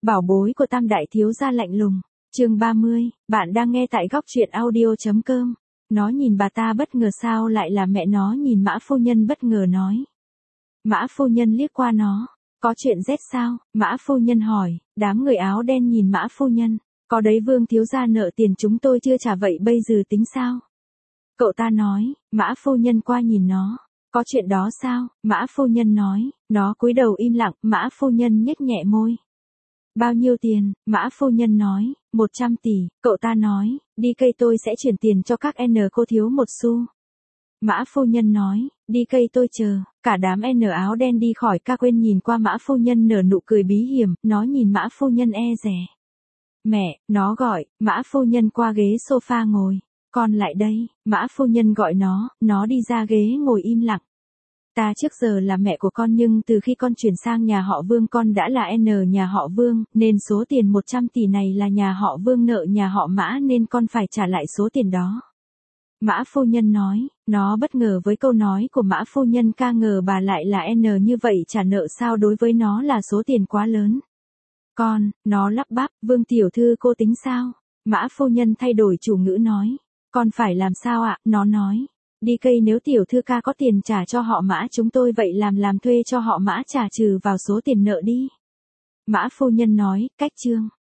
Bảo bối của Tam đại thiếu gia lạnh lùng. Chương 30, bạn đang nghe tại góc truyện audio.com. Nó nhìn bà ta bất ngờ sao lại là mẹ nó, nhìn Mã phu nhân bất ngờ nói. Mã phu nhân liếc qua nó. Có chuyện rét sao? Mã phu nhân hỏi. Đám người áo đen nhìn Mã phu nhân. Có đấy, Vương thiếu gia nợ tiền chúng tôi chưa trả, vậy bây giờ tính sao? Cậu ta nói. Mã phu nhân qua nhìn nó. Có chuyện đó sao? Mã phu nhân nói. Nó cúi đầu im lặng. Mã phu nhân nhếch nhẹ môi. Bao nhiêu tiền? Mã phu nhân nói. 100 tỷ. Cậu ta nói. Đi cây tôi sẽ chuyển tiền cho các cô thiếu một xu. Mã phu nhân nói. Đi cây tôi chờ. Cả đám áo đen đi khỏi ca quên nhìn qua Mã phu nhân nở nụ cười bí hiểm. Nó nhìn Mã phu nhân e dè. Mẹ, nó gọi. Mã phu nhân qua ghế sofa ngồi. Con lại đây. Mã phu nhân gọi nó đi ra ghế ngồi im lặng. Ta trước giờ là mẹ của con, nhưng từ khi con chuyển sang nhà họ Vương con đã là nhà họ Vương, nên số tiền 100 tỷ này là nhà họ Vương nợ nhà họ Mã nên con phải trả lại số tiền đó. Mã phu nhân nói. Nó bất ngờ với câu nói của Mã phu nhân, ca ngờ bà lại là như vậy, trả nợ sao, đối với nó là số tiền quá lớn. Con, nó lắp bắp. Vương tiểu thư cô tính sao? Mã phu nhân thay đổi chủ ngữ nói. Con phải làm sao ạ? Nó nói. Đi cây, nếu tiểu thư ca có tiền trả cho họ Mã chúng tôi, vậy làm thuê cho họ Mã trả trừ vào số tiền nợ đi. Mã phu nhân nói. Cách chương.